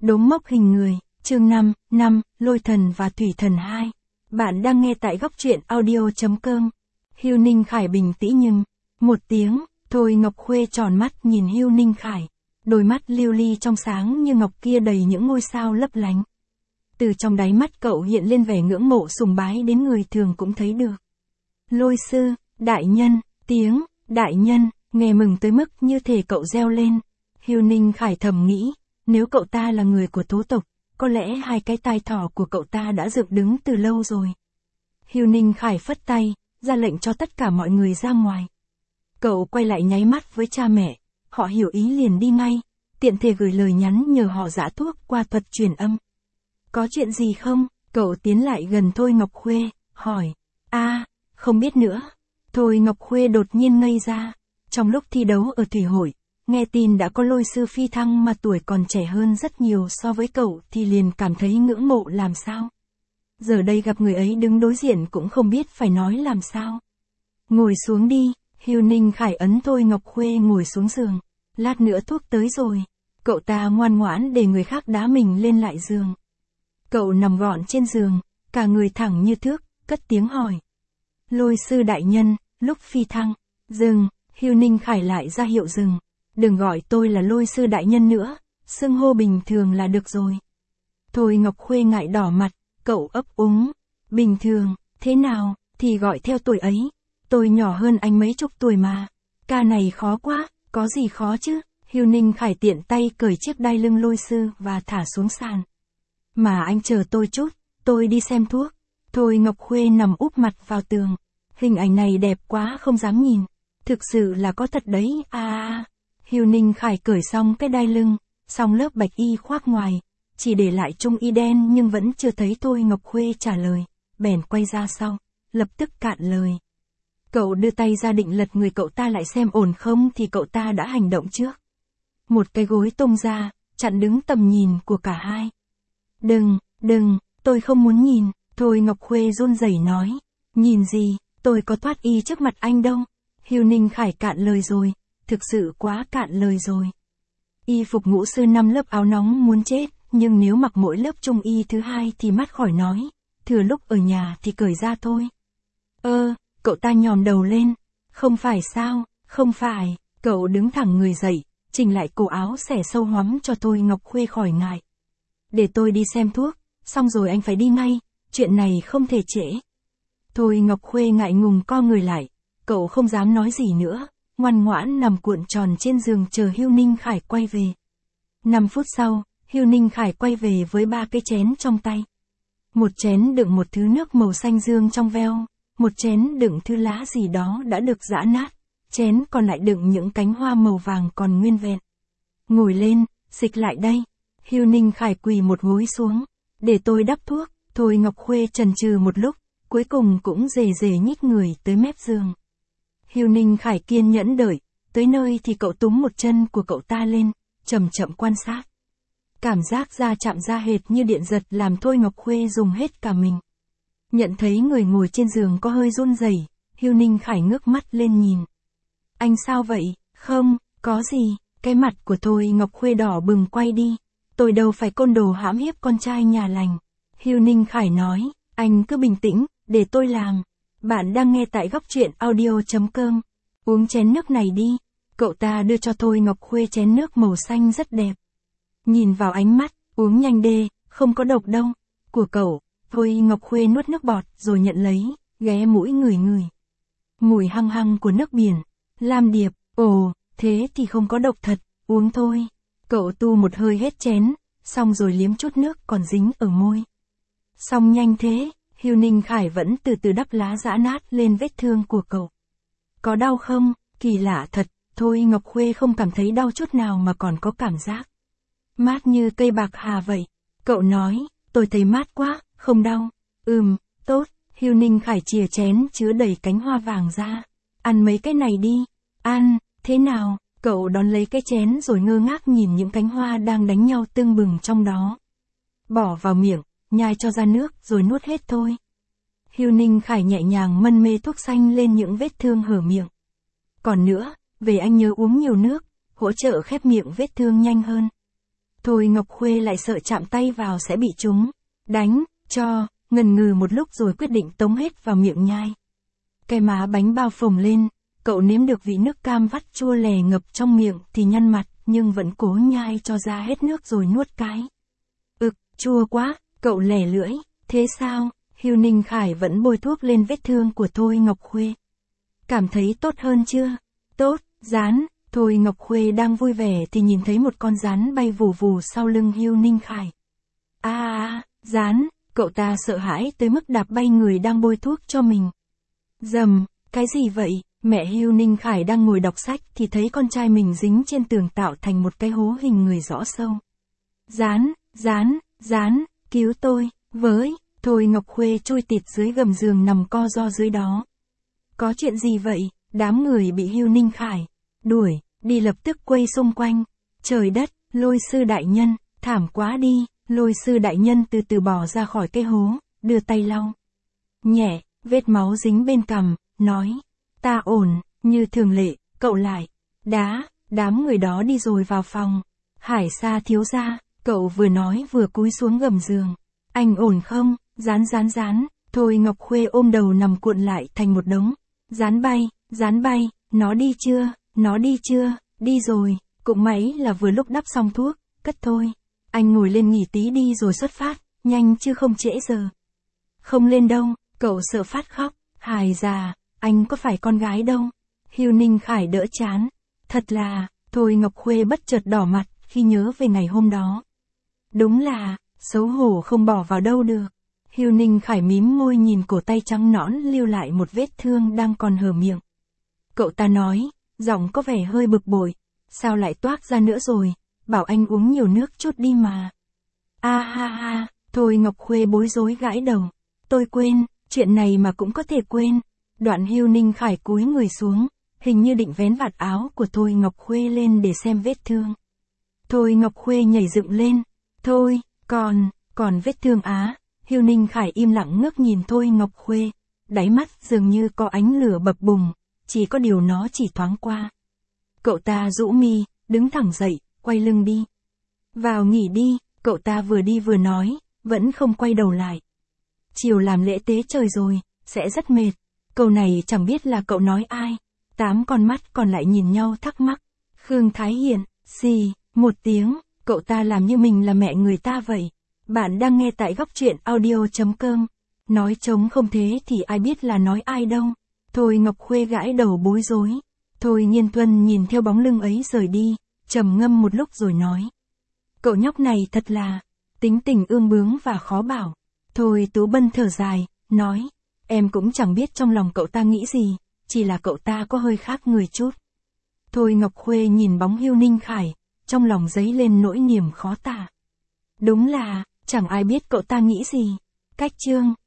Đốm mốc hình người, chương 5, Lôi thần và Thủy thần 2. Bạn đang nghe tại góc truyện audio.com. Hưu Ninh Khải bình tĩnh nhưng, một tiếng, Thôi Ngọc Khuê tròn mắt nhìn Hưu Ninh Khải. Đôi mắt lưu ly trong sáng như ngọc kia đầy những ngôi sao lấp lánh. Từ trong đáy mắt cậu hiện lên vẻ ngưỡng mộ sùng bái đến người thường cũng thấy được. Lôi sư, đại nhân, tiếng, đại nhân, nghe mừng tới mức như thể cậu reo lên. Hưu Ninh Khải thầm nghĩ, nếu cậu ta là người của tố tộc, có lẽ hai cái tai thỏ của cậu ta đã dựng đứng từ lâu rồi. Hưu Ninh Khải phất tay, ra lệnh cho tất cả mọi người ra ngoài. Cậu quay lại nháy mắt với cha mẹ, họ hiểu ý liền đi ngay, tiện thể gửi lời nhắn nhờ họ giã thuốc qua thuật truyền âm. Có chuyện gì không? Cậu tiến lại gần Thôi Ngọc Khuê, hỏi. Không biết nữa. Thôi Ngọc Khuê đột nhiên ngây ra. Trong lúc thi đấu ở thủy hội, nghe tin đã có lôi sư phi thăng mà tuổi còn trẻ hơn rất nhiều so với cậu thì liền cảm thấy ngưỡng mộ làm sao. Giờ đây gặp người ấy đứng đối diện cũng không biết phải nói làm sao. Ngồi xuống đi, Hưu Ninh Khải ấn Thôi Ngọc Khuê ngồi xuống giường. Lát nữa thuốc tới rồi. Cậu ta ngoan ngoãn để người khác đá mình lên lại giường. Cậu nằm gọn trên giường, cả người thẳng như thước, cất tiếng hỏi. Lôi sư đại nhân, lúc phi thăng, dừng, Hưu Ninh Khải lại ra hiệu dừng. Đừng gọi tôi là lôi sư đại nhân nữa, xưng hô bình thường là được rồi. Thôi Ngọc Khuê ngại đỏ mặt, cậu ấp úng. Bình thường, thế nào, thì gọi theo tuổi ấy. Tôi nhỏ hơn anh mấy chục tuổi mà. Ca này khó quá, có gì khó chứ? Hưu Ninh Khải tiện tay cởi chiếc đai lưng lôi sư và thả xuống sàn. Mà anh chờ tôi chút, tôi đi xem thuốc. Thôi Ngọc Khuê nằm úp mặt vào tường. Hình ảnh này đẹp quá không dám nhìn. Thực sự là có thật đấy, Hưu Ninh Khải cởi xong cái đai lưng, xong lớp bạch y khoác ngoài, chỉ để lại trung y đen nhưng vẫn chưa thấy Thôi Ngọc Khuê trả lời, bèn quay ra sau, lập tức cạn lời. Cậu đưa tay ra định lật người cậu ta lại xem ổn không thì cậu ta đã hành động trước. Một cái gối tung ra, chặn đứng tầm nhìn của cả hai. Đừng, tôi không muốn nhìn, Thôi Ngọc Khuê run rẩy nói. Nhìn gì, tôi có thoát y trước mặt anh đâu. Hưu Ninh Khải cạn lời rồi, thực sự quá cạn lời rồi. Y phục ngũ sư 5 lớp áo nóng muốn chết, nhưng nếu mặc mỗi lớp trung y thứ 2 thì mắt khỏi nói, thừa lúc ở nhà thì cởi ra thôi. Cậu ta nhòm đầu lên. Không phải sao, không phải, cậu đứng thẳng người dậy, chỉnh lại cổ áo xẻ sâu hoắm cho Thôi Ngọc Khuê khỏi ngại. Để tôi đi xem thuốc, xong rồi anh phải đi ngay, chuyện này không thể trễ. Thôi Ngọc Khuê ngại ngùng co người lại, cậu không dám nói gì nữa, ngoan ngoãn nằm cuộn tròn trên giường chờ Hưu Ninh Khải quay về. 5 phút sau, Hưu Ninh Khải quay về với 3 cái chén trong tay. Một chén đựng một thứ nước màu xanh dương trong veo, một chén đựng thứ lá gì đó đã được giã nát, chén còn lại đựng những cánh hoa màu vàng còn nguyên vẹn. Ngồi lên, xịch lại đây. Hưu Ninh Khải quỳ một gối xuống, để tôi đắp thuốc. Thôi Ngọc Khuê chần chừ một lúc, cuối cùng cũng rề rề nhích người tới mép giường. Hưu Ninh Khải kiên nhẫn đợi, tới nơi thì cậu túm một chân của cậu ta lên, chậm chậm quan sát. Cảm giác da chạm da hệt như điện giật làm Thôi Ngọc Khuê dùng hết cả mình. Nhận thấy người ngồi trên giường có hơi run rẩy, Hưu Ninh Khải ngước mắt lên nhìn. Anh sao vậy? Không, có gì. Cái mặt của Thôi Ngọc Khuê đỏ bừng quay đi. Tôi đâu phải côn đồ hãm hiếp con trai nhà lành. Hưu Ninh Khải nói, anh cứ bình tĩnh, để tôi làm. Bạn đang nghe tại góc truyện audio.com. Uống chén nước này đi. Cậu ta đưa cho Thôi Ngọc Khuê chén nước màu xanh rất đẹp. Nhìn vào ánh mắt, uống nhanh đê, không có độc đâu. Của cậu. Thôi Ngọc Khuê nuốt nước bọt rồi nhận lấy, ghé mũi ngửi. Mùi hăng hăng của nước biển. Lam điệp, thế thì không có độc thật, uống thôi. Cậu tu một hơi hết chén, xong rồi liếm chút nước còn dính ở môi. Xong nhanh thế, Hưu Ninh Khải vẫn từ từ đắp lá giã nát lên vết thương của cậu. Có đau không? Kỳ lạ thật, Thôi Ngọc Khuê không cảm thấy đau chút nào mà còn có cảm giác mát như cây bạc hà vậy. Cậu nói, tôi thấy mát quá, không đau. Tốt. Hưu Ninh Khải chìa chén chứa đầy cánh hoa vàng ra. Ăn mấy cái này đi. Ăn, thế nào? Cậu đón lấy cái chén rồi ngơ ngác nhìn những cánh hoa đang đánh nhau tưng bừng trong đó. Bỏ vào miệng, nhai cho ra nước rồi nuốt hết thôi. Hưu Ninh Khải nhẹ nhàng mân mê thuốc xanh lên những vết thương hở miệng. Còn nữa, về anh nhớ uống nhiều nước, hỗ trợ khép miệng vết thương nhanh hơn. Thôi Ngọc Khuê lại sợ chạm tay vào sẽ bị chúng đánh, cho, ngần ngừ một lúc rồi quyết định tống hết vào miệng nhai. Cái má bánh bao phồng lên, cậu nếm được vị nước cam vắt chua lè ngập trong miệng thì nhăn mặt, nhưng vẫn cố nhai cho ra hết nước rồi nuốt cái. Chua quá, cậu lẻ lưỡi, thế sao? Hưu Ninh Khải vẫn bôi thuốc lên vết thương của Thôi Ngọc Khuê. Cảm thấy tốt hơn chưa? Tốt, rán. Thôi Ngọc Khuê đang vui vẻ thì nhìn thấy một con rán bay vù vù sau lưng Hưu Ninh Khải. Rán, cậu ta sợ hãi tới mức đạp bay người đang bôi thuốc cho mình. Dầm, cái gì vậy? Mẹ Hưu Ninh Khải đang ngồi đọc sách thì thấy con trai mình dính trên tường tạo thành một cái hố hình người rõ sâu. Rán, cứu tôi, với. Thôi Ngọc Khuê trôi tịt dưới gầm giường nằm co ro dưới đó. Có chuyện gì vậy? Đám người bị Hưu Ninh Khải đuổi đi lập tức quay xung quanh. Trời đất, Lôi sư đại nhân, thảm quá đi. Lôi sư đại nhân từ từ bò ra khỏi cái hố, đưa tay lau nhẹ vết máu dính bên cằm, nói: Ta ổn. Như thường lệ, cậu lại đám người đó đi rồi vào phòng. Hải Sa thiếu gia, cậu vừa nói vừa cúi xuống gầm giường. Anh ổn không? Rán. Thôi Ngọc Khuê ôm đầu nằm cuộn lại thành một đống. Rán bay, nó đi chưa? Đi rồi, cũng may là vừa lúc đắp xong thuốc, cất thôi. Anh ngồi lên nghỉ tí đi rồi xuất phát, nhanh chứ không trễ giờ. Không lên đâu, cậu sợ phát khóc. Hài già, anh có phải con gái đâu. Hưu Ninh Khải đỡ chán. Thật là, Thôi Ngọc Khuê bất chợt đỏ mặt khi nhớ về ngày hôm đó. Đúng là, xấu hổ không bỏ vào đâu được. Hưu Ninh Khải mím môi nhìn cổ tay trắng nõn lưu lại một vết thương đang còn hở miệng. Cậu ta nói, giọng có vẻ hơi bực bội. Sao lại toát ra nữa rồi, bảo anh uống nhiều nước chút đi mà. Thôi Ngọc Khuê bối rối gãi đầu. Tôi quên, chuyện này mà cũng có thể quên. Đoạn Hưu Ninh Khải cúi người xuống, hình như định vén vạt áo của Thôi Ngọc Khuê lên để xem vết thương. Thôi Ngọc Khuê nhảy dựng lên. Thôi, còn vết thương á. Hưu Ninh Khải im lặng ngước nhìn Thôi Ngọc Khuê. Đáy mắt dường như có ánh lửa bập bùng, chỉ có điều nó chỉ thoáng qua. Cậu ta rũ mi, đứng thẳng dậy, quay lưng đi. Vào nghỉ đi, cậu ta vừa đi vừa nói, vẫn không quay đầu lại. Chiều làm lễ tế trời rồi, sẽ rất mệt. Câu này chẳng biết là cậu nói ai. 8 con mắt còn lại nhìn nhau thắc mắc. Khương Thái Hiền, xì, một tiếng, cậu ta làm như mình là mẹ người ta vậy. Bạn đang nghe tại góc truyện audio.com. Nói trống không thế thì ai biết là nói ai đâu. Thôi Ngọc Khuê gãi đầu bối rối. Thôi Nhiên Tuân nhìn theo bóng lưng ấy rời đi, trầm ngâm một lúc rồi nói. Cậu nhóc này thật là, tính tình ương bướng và khó bảo. Thôi Tú Bân thở dài, nói. Em cũng chẳng biết trong lòng cậu ta nghĩ gì, chỉ là cậu ta có hơi khác người chút. Thôi Ngọc Khuê nhìn bóng Hưu Ninh Khải, trong lòng dấy lên nỗi niềm khó tả. Đúng là, chẳng ai biết cậu ta nghĩ gì. Cách chương